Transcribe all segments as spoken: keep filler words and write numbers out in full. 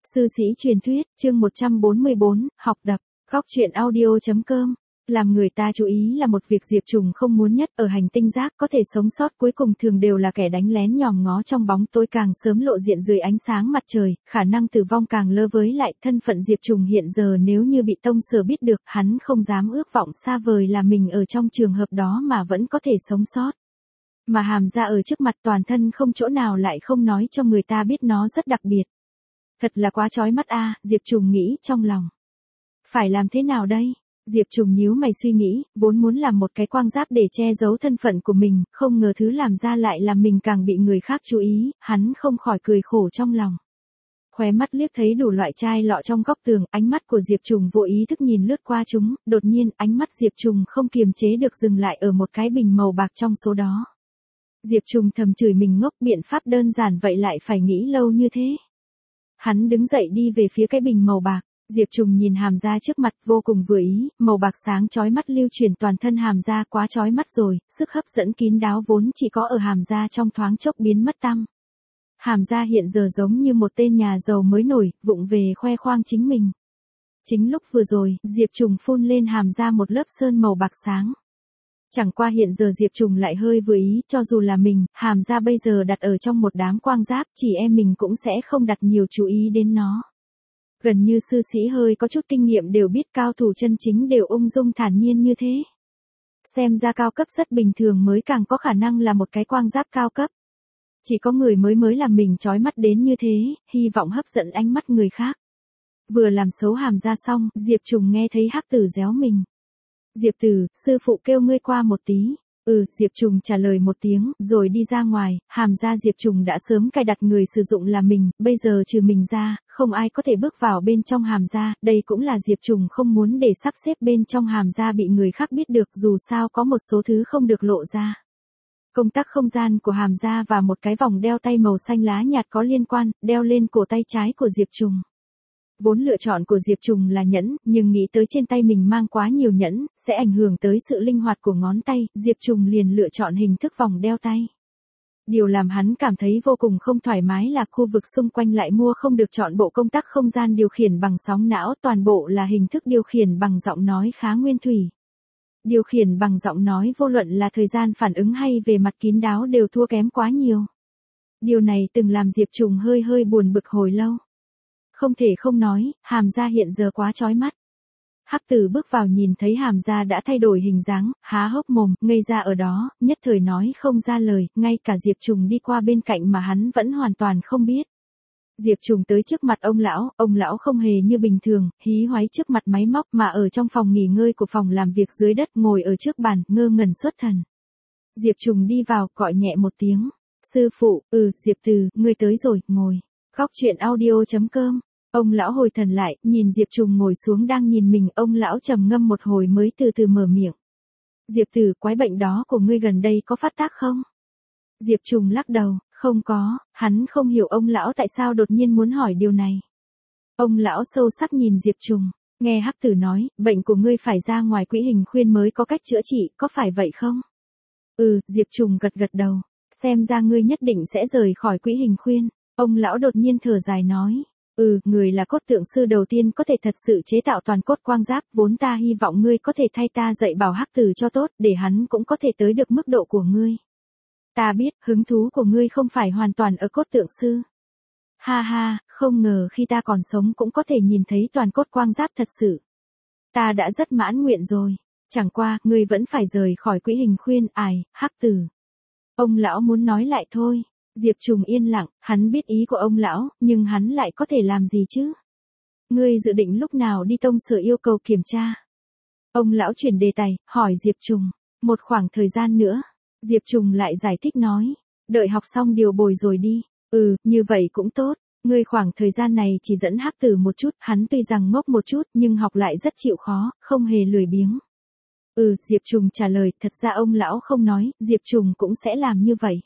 Sư sĩ truyền thuyết, chương một trăm bốn mươi bốn, học đập, góc truyện audio.com. Làm người ta chú ý là một việc Diệp Trùng không muốn nhất ở hành tinh giác, có thể sống sót cuối cùng thường đều là kẻ đánh lén nhòm ngó trong bóng tối càng sớm lộ diện dưới ánh sáng mặt trời, khả năng tử vong càng lơ với lại thân phận Diệp Trùng hiện giờ nếu như bị tông sở biết được, hắn không dám ước vọng xa vời là mình ở trong trường hợp đó mà vẫn có thể sống sót. Mà Hàm Gia ở trước mặt toàn thân không chỗ nào lại không nói cho người ta biết nó rất đặc biệt. Thật là quá chói mắt a, Diệp Trùng nghĩ trong lòng. Phải làm thế nào đây? Diệp Trùng nhíu mày suy nghĩ, vốn muốn làm một cái quang giáp để che giấu thân phận của mình, không ngờ thứ làm ra lại làm mình càng bị người khác chú ý, hắn không khỏi cười khổ trong lòng. Khóe mắt liếc thấy đủ loại chai lọ trong góc tường, ánh mắt của Diệp Trùng vô ý thức nhìn lướt qua chúng, đột nhiên ánh mắt Diệp Trùng không kiềm chế được dừng lại ở một cái bình màu bạc trong số đó. Diệp Trùng thầm chửi mình ngốc, biện pháp đơn giản vậy lại phải nghĩ lâu như thế. Hắn đứng dậy đi về phía cái bình màu bạc, Diệp Trùng nhìn Hàm Gia trước mặt vô cùng vừa ý, màu bạc sáng chói mắt lưu truyền toàn thân Hàm Gia quá chói mắt rồi, sức hấp dẫn kín đáo vốn chỉ có ở Hàm Gia trong thoáng chốc biến mất tăm. Hàm Gia hiện giờ giống như một tên nhà giàu mới nổi, vụng về khoe khoang chính mình. Chính lúc vừa rồi, Diệp Trùng phun lên Hàm Gia một lớp sơn màu bạc sáng. Chẳng qua hiện giờ Diệp Trùng lại hơi vừa ý, cho dù là mình, Hàm Gia bây giờ đặt ở trong một đám quang giáp, chỉ em mình cũng sẽ không đặt nhiều chú ý đến nó. Gần như sư sĩ hơi có chút kinh nghiệm đều biết cao thủ chân chính đều ung dung thản nhiên như thế. Xem ra cao cấp rất bình thường mới càng có khả năng là một cái quang giáp cao cấp. Chỉ có người mới mới làm mình chói mắt đến như thế, hy vọng hấp dẫn ánh mắt người khác. Vừa làm xấu Hàm Gia xong, Diệp Trùng nghe thấy Hắc Tử réo mình. Diệp Tử, sư phụ kêu ngươi qua một tí. Ừ, Diệp Trùng trả lời một tiếng, rồi đi ra ngoài. Hàm Gia Diệp Trùng đã sớm cài đặt người sử dụng là mình, bây giờ trừ mình ra, không ai có thể bước vào bên trong Hàm Gia, đây cũng là Diệp Trùng không muốn để sắp xếp bên trong Hàm Gia bị người khác biết được, dù sao có một số thứ không được lộ ra. Công tắc không gian của Hàm Gia và một cái vòng đeo tay màu xanh lá nhạt có liên quan, đeo lên cổ tay trái của Diệp Trùng. Vốn lựa chọn của Diệp Trùng là nhẫn, nhưng nghĩ tới trên tay mình mang quá nhiều nhẫn, sẽ ảnh hưởng tới sự linh hoạt của ngón tay, Diệp Trùng liền lựa chọn hình thức vòng đeo tay. Điều làm hắn cảm thấy vô cùng không thoải mái là khu vực xung quanh lại mua không được chọn bộ công tắc không gian điều khiển bằng sóng não, toàn bộ là hình thức điều khiển bằng giọng nói khá nguyên thủy. Điều khiển bằng giọng nói vô luận là thời gian phản ứng hay về mặt kín đáo đều thua kém quá nhiều. Điều này từng làm Diệp Trùng hơi hơi buồn bực hồi lâu. Không thể không nói, Hàm Gia hiện giờ quá chói mắt. Hắc Tử bước vào nhìn thấy Hàm Gia đã thay đổi hình dáng, há hốc mồm, ngây ra ở đó, nhất thời nói không ra lời, ngay cả Diệp Trùng đi qua bên cạnh mà hắn vẫn hoàn toàn không biết. Diệp Trùng tới trước mặt ông lão, ông lão không hề như bình thường, hí hoáy trước mặt máy móc mà ở trong phòng nghỉ ngơi của phòng làm việc dưới đất ngồi ở trước bàn, ngơ ngẩn xuất thần. Diệp Trùng đi vào, gọi nhẹ một tiếng. Sư phụ, ừ, Diệp Từ, ngươi tới rồi, ngồi. Góc truyện audio.com. Ông lão hồi thần lại, nhìn Diệp Trùng ngồi xuống đang nhìn mình, ông lão trầm ngâm một hồi mới từ từ mở miệng. Diệp Tử, quái bệnh đó của ngươi gần đây có phát tác không? Diệp Trùng lắc đầu, không có, hắn không hiểu ông lão tại sao đột nhiên muốn hỏi điều này. Ông lão sâu sắc nhìn Diệp Trùng, nghe Hắc Tử nói, bệnh của ngươi phải ra ngoài quỹ hình khuyên mới có cách chữa trị, có phải vậy không? Ừ, Diệp Trùng gật gật đầu, xem ra ngươi nhất định sẽ rời khỏi quỹ hình khuyên. Ông lão đột nhiên thở dài nói. Ừ, người là cốt tượng sư đầu tiên có thể thật sự chế tạo toàn cốt quang giáp, vốn ta hy vọng ngươi có thể thay ta dạy bảo Hắc Tử cho tốt, để hắn cũng có thể tới được mức độ của ngươi. Ta biết, hứng thú của ngươi không phải hoàn toàn ở cốt tượng sư. Ha ha, không ngờ khi ta còn sống cũng có thể nhìn thấy toàn cốt quang giáp thật sự. Ta đã rất mãn nguyện rồi, chẳng qua, ngươi vẫn phải rời khỏi quỹ hình khuyên, ải, Hắc Tử. Ông lão muốn nói lại thôi. Diệp Trùng yên lặng, hắn biết ý của ông lão, nhưng hắn lại có thể làm gì chứ? Ngươi dự định lúc nào đi tông sở yêu cầu kiểm tra? Ông lão chuyển đề tài, hỏi Diệp Trùng. Một khoảng thời gian nữa. Diệp Trùng lại giải thích nói. Đợi học xong điều bồi rồi đi. Ừ, như vậy cũng tốt. Ngươi khoảng thời gian này chỉ dẫn Hắc Tử một chút, hắn tuy rằng ngốc một chút, nhưng học lại rất chịu khó, không hề lười biếng. Ừ, Diệp Trùng trả lời, thật ra ông lão không nói, Diệp Trùng cũng sẽ làm như vậy.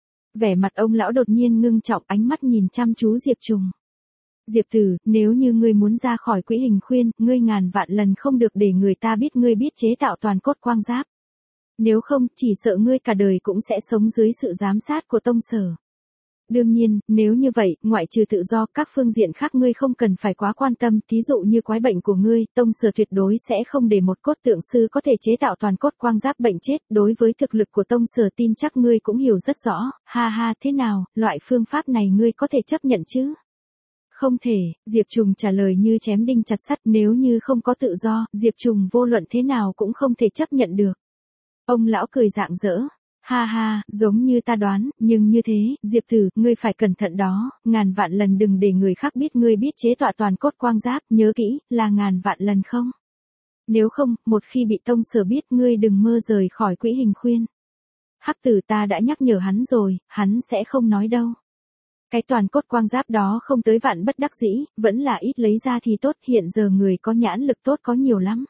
Vẻ mặt ông lão đột nhiên ngưng trọng, ánh mắt nhìn chăm chú Diệp Trùng. Diệp Tử, nếu như ngươi muốn ra khỏi quỹ hình khuyên, ngươi ngàn vạn lần không được để người ta biết ngươi biết chế tạo toàn cốt quang giáp. Nếu không, chỉ sợ ngươi cả đời cũng sẽ sống dưới sự giám sát của tông sở. Đương nhiên, nếu như vậy, ngoại trừ tự do, các phương diện khác ngươi không cần phải quá quan tâm, thí dụ như quái bệnh của ngươi, Tông Sở tuyệt đối sẽ không để một cốt tượng sư có thể chế tạo toàn cốt quang giáp bệnh chết, đối với thực lực của Tông Sở tin chắc ngươi cũng hiểu rất rõ, ha ha thế nào, loại phương pháp này ngươi có thể chấp nhận chứ? Không thể, Diệp Trùng trả lời như chém đinh chặt sắt, nếu như không có tự do, Diệp Trùng vô luận thế nào cũng không thể chấp nhận được. Ông lão cười rạng rỡ. Ha ha, giống như ta đoán, nhưng như thế, Diệp Tử, ngươi phải cẩn thận đó, ngàn vạn lần đừng để người khác biết ngươi biết chế tọa toàn cốt quang giáp, nhớ kỹ, là ngàn vạn lần không. Nếu không, một khi bị Tông Sở biết ngươi đừng mơ rời khỏi quỹ hình khuyên. Hắc Tử ta đã nhắc nhở hắn rồi, hắn sẽ không nói đâu. Cái toàn cốt quang giáp đó không tới vạn bất đắc dĩ, vẫn là ít lấy ra thì tốt, hiện giờ người có nhãn lực tốt có nhiều lắm.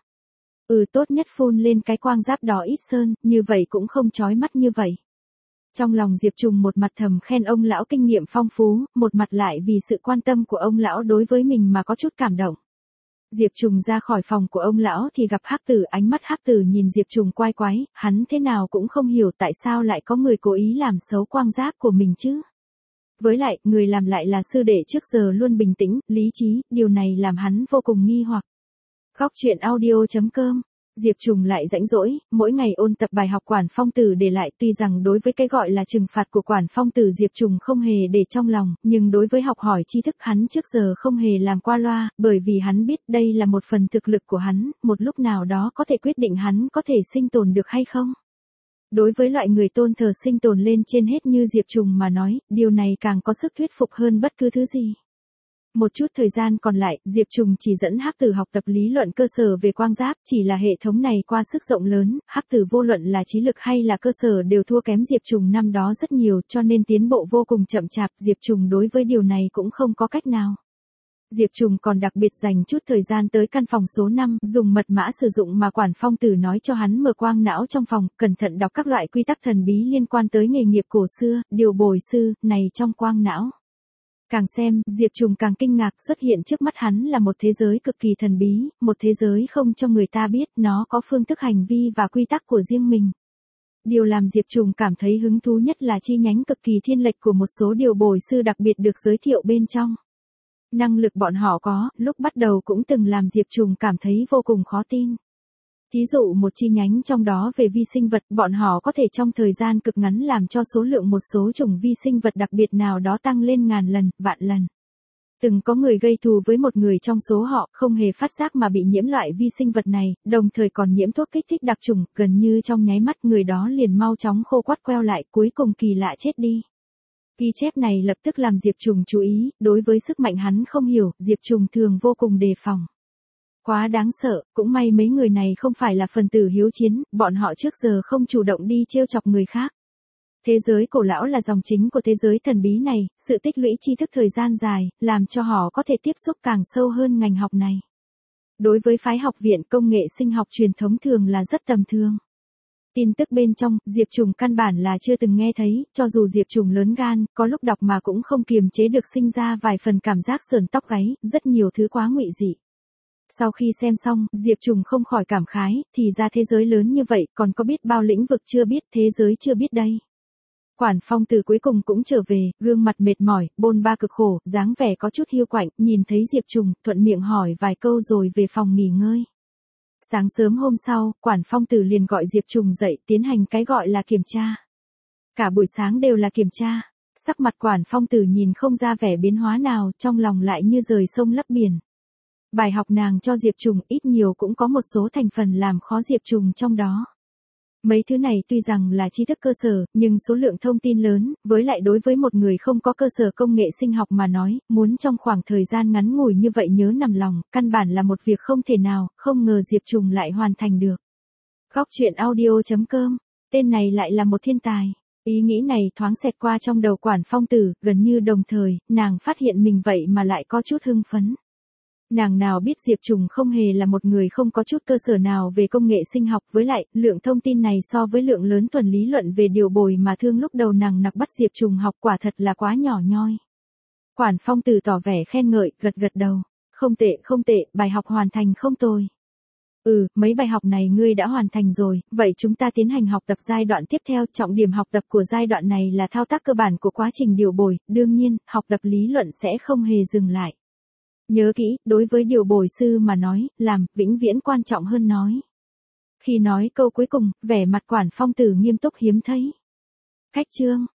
Ừ tốt nhất phun lên cái quang giáp đó ít sơn, như vậy cũng không chói mắt như vậy. Trong lòng Diệp Trùng một mặt thầm khen ông lão kinh nghiệm phong phú, một mặt lại vì sự quan tâm của ông lão đối với mình mà có chút cảm động. Diệp Trùng ra khỏi phòng của ông lão thì gặp Hắc Tử, ánh mắt Hắc Tử nhìn Diệp Trùng quái quái, hắn thế nào cũng không hiểu tại sao lại có người cố ý làm xấu quang giáp của mình chứ. Với lại, người làm lại là sư đệ trước giờ luôn bình tĩnh, lý trí, điều này làm hắn vô cùng nghi hoặc. Góc truyện audio chấm com Diệp Trùng lại rãnh rỗi, mỗi ngày ôn tập bài học Quản Phong Tử để lại, tuy rằng đối với cái gọi là trừng phạt của Quản Phong Tử Diệp Trùng không hề để trong lòng, nhưng đối với học hỏi tri thức hắn trước giờ không hề làm qua loa, bởi vì hắn biết đây là một phần thực lực của hắn, một lúc nào đó có thể quyết định hắn có thể sinh tồn được hay không. Đối với loại người tôn thờ sinh tồn lên trên hết như Diệp Trùng mà nói, điều này càng có sức thuyết phục hơn bất cứ thứ gì. Một chút thời gian còn lại, Diệp Trùng chỉ dẫn Hắc Tử học tập lý luận cơ sở về quang giáp, chỉ là hệ thống này qua sức rộng lớn, Hắc Tử vô luận là trí lực hay là cơ sở đều thua kém Diệp Trùng năm đó rất nhiều, cho nên tiến bộ vô cùng chậm chạp, Diệp Trùng đối với điều này cũng không có cách nào. Diệp Trùng còn đặc biệt dành chút thời gian tới căn phòng số năm, dùng mật mã sử dụng mà Quản Phong Tử nói cho hắn mở quang não trong phòng, cẩn thận đọc các loại quy tắc thần bí liên quan tới nghề nghiệp cổ xưa, điều bồi sư, này trong quang não. Càng xem, Diệp Trùng càng kinh ngạc, xuất hiện trước mắt hắn là một thế giới cực kỳ thần bí, một thế giới không cho người ta biết, nó có phương thức hành vi và quy tắc của riêng mình. Điều làm Diệp Trùng cảm thấy hứng thú nhất là chi nhánh cực kỳ thiên lệch của một số điều bồi sư đặc biệt được giới thiệu bên trong. Năng lực bọn họ có, lúc bắt đầu cũng từng làm Diệp Trùng cảm thấy vô cùng khó tin. Thí dụ một chi nhánh trong đó về vi sinh vật, bọn họ có thể trong thời gian cực ngắn làm cho số lượng một số chủng vi sinh vật đặc biệt nào đó tăng lên ngàn lần, vạn lần. Từng có người gây thù với một người trong số họ, không hề phát giác mà bị nhiễm loại vi sinh vật này, đồng thời còn nhiễm thuốc kích thích đặc trùng, gần như trong nháy mắt người đó liền mau chóng khô quắt queo lại, cuối cùng kỳ lạ chết đi. Ghi chép này lập tức làm Diệp Trùng chú ý, đối với sức mạnh hắn không hiểu, Diệp Trùng thường vô cùng đề phòng. Quá đáng sợ, cũng may mấy người này không phải là phần tử hiếu chiến, bọn họ trước giờ không chủ động đi trêu chọc người khác. Thế giới cổ lão là dòng chính của thế giới thần bí này, sự tích lũy tri thức thời gian dài, làm cho họ có thể tiếp xúc càng sâu hơn ngành học này. Đối với phái học viện công nghệ sinh học truyền thống thường là rất tầm thường. Tin tức bên trong, Diệp Trùng căn bản là chưa từng nghe thấy, cho dù Diệp Trùng lớn gan, có lúc đọc mà cũng không kiềm chế được sinh ra vài phần cảm giác sườn tóc gáy, rất nhiều thứ quá ngụy dị. Sau khi xem xong, Diệp Trùng không khỏi cảm khái, thì ra thế giới lớn như vậy, còn có biết bao lĩnh vực chưa biết, thế giới chưa biết đây. Quản Phong Tử cuối cùng cũng trở về, gương mặt mệt mỏi, bôn ba cực khổ, dáng vẻ có chút hiu quạnh, nhìn thấy Diệp Trùng, thuận miệng hỏi vài câu rồi về phòng nghỉ ngơi. Sáng sớm hôm sau, Quản Phong Tử liền gọi Diệp Trùng dậy, tiến hành cái gọi là kiểm tra. Cả buổi sáng đều là kiểm tra, sắc mặt Quản Phong Tử nhìn không ra vẻ biến hóa nào, trong lòng lại như rời sông lấp biển. Bài học nàng cho Diệp Trùng ít nhiều cũng có một số thành phần làm khó Diệp Trùng trong đó. Mấy thứ này tuy rằng là tri thức cơ sở, nhưng số lượng thông tin lớn, với lại đối với một người không có cơ sở công nghệ sinh học mà nói, muốn trong khoảng thời gian ngắn ngủi như vậy nhớ nằm lòng, căn bản là một việc không thể nào, không ngờ Diệp Trùng lại hoàn thành được. Góc truyện audio chấm com, tên này lại là một thiên tài. Ý nghĩ này thoáng xẹt qua trong đầu Quản Phong Tử, gần như đồng thời, nàng phát hiện mình vậy mà lại có chút hưng phấn. Nàng nào biết Diệp Trùng không hề là một người không có chút cơ sở nào về công nghệ sinh học, với lại, lượng thông tin này so với lượng lớn thuần lý luận về điều bồi mà thương lúc đầu nàng nặc bắt Diệp Trùng học quả thật là quá nhỏ nhoi. Quản Phong Tử tỏ vẻ khen ngợi, gật gật đầu. Không tệ, không tệ, bài học hoàn thành không tồi. Ừ, mấy bài học này ngươi đã hoàn thành rồi, vậy chúng ta tiến hành học tập giai đoạn tiếp theo. Trọng điểm học tập của giai đoạn này là thao tác cơ bản của quá trình điều bồi, đương nhiên, học tập lý luận sẽ không hề dừng lại. Nhớ kỹ, đối với điều bồi sư mà nói, làm, vĩnh viễn quan trọng hơn nói. Khi nói câu cuối cùng, vẻ mặt Quản Phong Tử nghiêm túc hiếm thấy. Khách chương